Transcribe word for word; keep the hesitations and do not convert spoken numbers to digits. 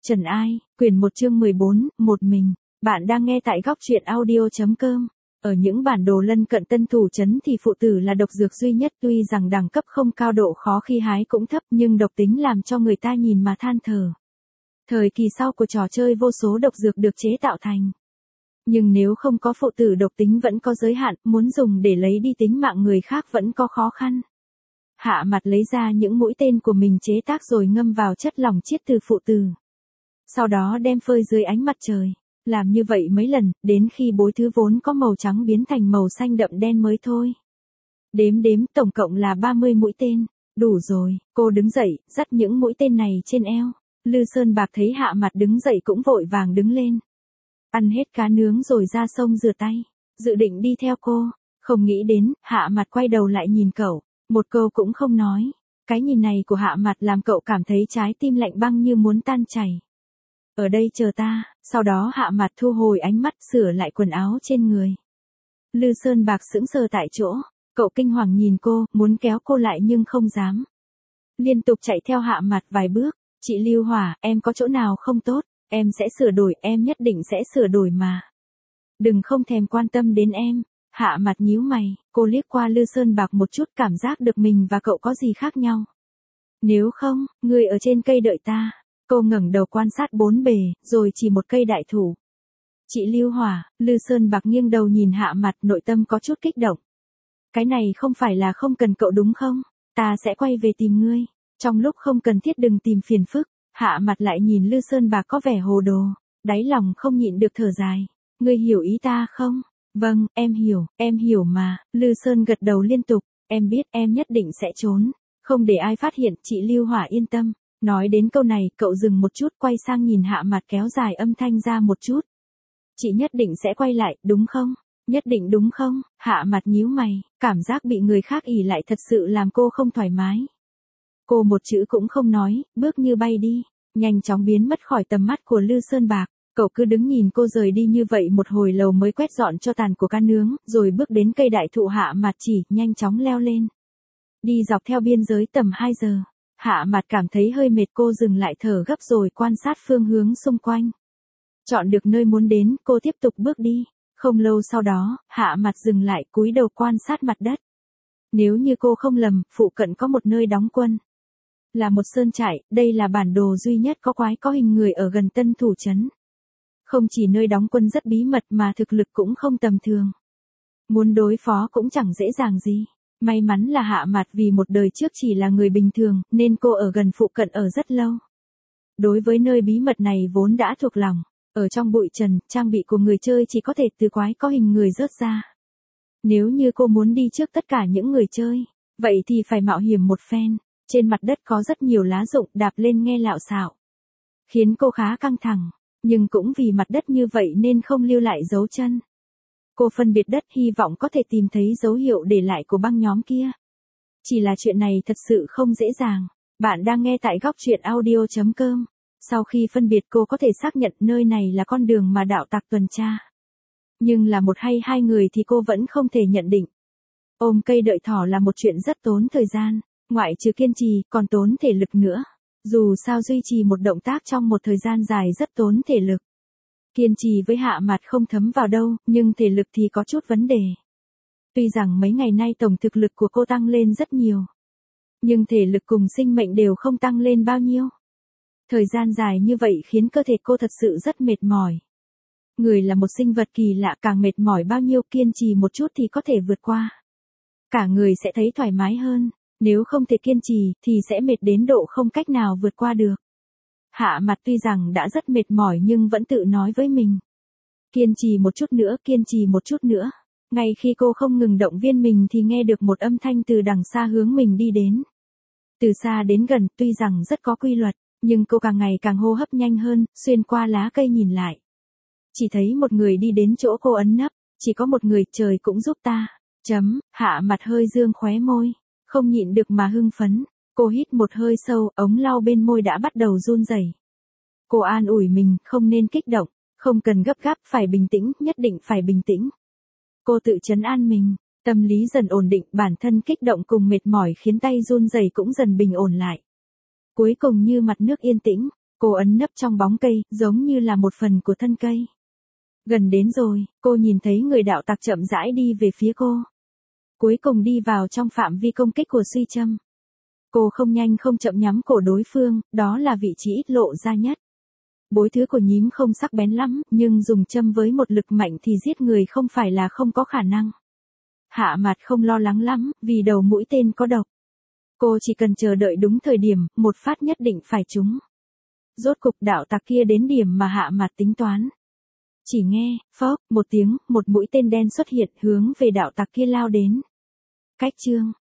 Trần Ai, quyển một chương mười bốn, một mình. Bạn đang nghe tại góc truyện audio.com. Ở những bản đồ lân cận Tân Thủ Trấn thì phụ tử là độc dược duy nhất, tuy rằng đẳng cấp không cao, độ khó khi hái cũng thấp, nhưng độc tính làm cho người ta nhìn mà than thở. Thời kỳ sau của trò chơi vô số độc dược được chế tạo thành. Nhưng nếu không có phụ tử độc tính vẫn có giới hạn, muốn dùng để lấy đi tính mạng người khác vẫn có khó khăn. Hạ Mặt lấy ra những mũi tên của mình chế tác rồi ngâm vào chất lỏng chiết từ phụ tử. Sau đó đem phơi dưới ánh mặt trời. Làm như vậy mấy lần, đến khi bối thứ vốn có màu trắng biến thành màu xanh đậm đen mới thôi. Đếm đếm tổng cộng là ba mươi mũi tên. Đủ rồi, cô đứng dậy, dắt những mũi tên này trên eo. Lư Sơn Bạc thấy Hạ Mặt đứng dậy cũng vội vàng đứng lên. Ăn hết cá nướng rồi ra sông rửa tay. Dự định đi theo cô. Không nghĩ đến, Hạ Mặt quay đầu lại nhìn cậu. Một câu cũng không nói. Cái nhìn này của Hạ Mặt làm cậu cảm thấy trái tim lạnh băng như muốn tan chảy. Ở đây chờ ta. Sau đó Hạ Mặt thu hồi ánh mắt, sửa lại quần áo trên người. Lư Sơn Bạc sững sờ tại chỗ. Cậu kinh hoàng nhìn cô, muốn kéo cô lại nhưng không dám. Liên tục chạy theo Hạ Mặt vài bước. Chị Lưu Hỏa, em có chỗ nào không tốt? Em sẽ sửa đổi, em nhất định sẽ sửa đổi mà. Đừng không thèm quan tâm đến em. Hạ Mặt nhíu mày, cô liếc qua Lư Sơn Bạc một chút, cảm giác được mình và cậu có gì khác nhau. Nếu không, ngươi ở trên cây đợi ta. Cô ngẩng đầu quan sát bốn bề, rồi chỉ một cây đại thụ. Chị Lưu Hỏa, Lư Sơn Bạc nghiêng đầu nhìn Hạ Mặt, nội tâm có chút kích động. Cái này không phải là không cần cậu đúng không? Ta sẽ quay về tìm ngươi. Trong lúc không cần thiết đừng tìm phiền phức. Hạ Mặt lại nhìn Lư Sơn Bạc có vẻ hồ đồ. Đáy lòng không nhịn được thở dài. Ngươi hiểu ý ta không? Vâng, em hiểu, em hiểu mà. Lư Sơn gật đầu liên tục. Em biết, em nhất định sẽ trốn. Không để ai phát hiện, chị Lưu Hỏa yên tâm. Nói đến câu này, cậu dừng một chút, quay sang nhìn Hạ Mặt, kéo dài âm thanh ra một chút. Chị nhất định sẽ quay lại, đúng không? Nhất định đúng không? Hạ Mặt nhíu mày, cảm giác bị người khác ỷ lại thật sự làm cô không thoải mái. Cô một chữ cũng không nói, bước như bay đi, nhanh chóng biến mất khỏi tầm mắt của Lư Sơn Bạc. Cậu cứ đứng nhìn cô rời đi như vậy một hồi lâu mới quét dọn cho tàn của cá nướng, rồi bước đến cây đại thụ. Hạ Mặt chỉ, nhanh chóng leo lên. Đi dọc theo biên giới tầm hai giờ. Hạ Mặt cảm thấy hơi mệt, cô dừng lại thở gấp rồi quan sát phương hướng xung quanh. Chọn được nơi muốn đến, cô tiếp tục bước đi. Không lâu sau đó, Hạ Mặt dừng lại, cúi đầu quan sát mặt đất. Nếu như cô không lầm, phụ cận có một nơi đóng quân. Là một sơn trại, đây là bản đồ duy nhất có quái có hình người ở gần Tân Thủ Trấn. Không chỉ nơi đóng quân rất bí mật mà thực lực cũng không tầm thường. Muốn đối phó cũng chẳng dễ dàng gì. May mắn là Hạ Mặt vì một đời trước chỉ là người bình thường, nên cô ở gần phụ cận ở rất lâu. Đối với nơi bí mật này vốn đã thuộc lòng. Ở trong bụi trần, trang bị của người chơi chỉ có thể từ quái có hình người rớt ra. Nếu như cô muốn đi trước tất cả những người chơi, vậy thì phải mạo hiểm một phen. Trên mặt đất có rất nhiều lá rụng, đạp lên nghe lạo xạo. Khiến cô khá căng thẳng, nhưng cũng vì mặt đất như vậy nên không lưu lại dấu chân. Cô phân biệt đất, hy vọng có thể tìm thấy dấu hiệu để lại của băng nhóm kia. Chỉ là chuyện này thật sự không dễ dàng. Bạn đang nghe tại góc truyện audio.com. Sau khi phân biệt, cô có thể xác nhận nơi này là con đường mà đạo tặc tuần tra. Nhưng là một hay hai người thì cô vẫn không thể nhận định. Ôm cây đợi thỏ là một chuyện rất tốn thời gian, ngoại trừ kiên trì, còn tốn thể lực nữa. Dù sao duy trì một động tác trong một thời gian dài rất tốn thể lực. Kiên trì với Hạ Mặt không thấm vào đâu, nhưng thể lực thì có chút vấn đề. Tuy rằng mấy ngày nay tổng thực lực của cô tăng lên rất nhiều, nhưng thể lực cùng sinh mệnh đều không tăng lên bao nhiêu. Thời gian dài như vậy khiến cơ thể cô thật sự rất mệt mỏi. Người là một sinh vật kỳ lạ, càng mệt mỏi bao nhiêu kiên trì một chút thì có thể vượt qua. Cả người sẽ thấy thoải mái hơn, nếu không thể kiên trì thì sẽ mệt đến độ không cách nào vượt qua được. Hạ Mặt tuy rằng đã rất mệt mỏi nhưng vẫn tự nói với mình. Kiên trì một chút nữa, kiên trì một chút nữa. Ngay khi cô không ngừng động viên mình thì nghe được một âm thanh từ đằng xa hướng mình đi đến. Từ xa đến gần, tuy rằng rất có quy luật, nhưng cô càng ngày càng hô hấp nhanh hơn, xuyên qua lá cây nhìn lại. Chỉ thấy một người đi đến chỗ cô ấn nấp, chỉ có một người, trời cũng giúp ta. Chấm, Hạ Mặt hơi dương khóe môi, không nhịn được mà hưng phấn. Cô hít một hơi sâu, ống lau bên môi đã bắt đầu run rẩy. Cô an ủi mình, không nên kích động, không cần gấp gáp, phải bình tĩnh, nhất định phải bình tĩnh. Cô tự trấn an mình, tâm lý dần ổn định, bản thân kích động cùng mệt mỏi khiến tay run rẩy cũng dần bình ổn lại. Cuối cùng như mặt nước yên tĩnh, Cô ấn nấp trong bóng cây, giống như là một phần của thân cây. Gần đến rồi, cô nhìn thấy người đạo tặc chậm rãi đi về phía cô. Cuối cùng đi vào trong phạm vi công kích của Suy Châm. Cô không nhanh không chậm nhắm cổ đối phương, đó là vị trí ít lộ ra nhất. Bối thứ của nhím không sắc bén lắm, nhưng dùng châm với một lực mạnh thì giết người không phải là không có khả năng. Hạ Mạt không lo lắng lắm, vì đầu mũi tên có độc. Cô chỉ cần chờ đợi đúng thời điểm, một phát nhất định phải trúng. Rốt cục đạo tặc kia đến điểm mà Hạ Mạt tính toán. Chỉ nghe, phốc, một tiếng, một mũi tên đen xuất hiện hướng về đạo tặc kia lao đến. Cách chương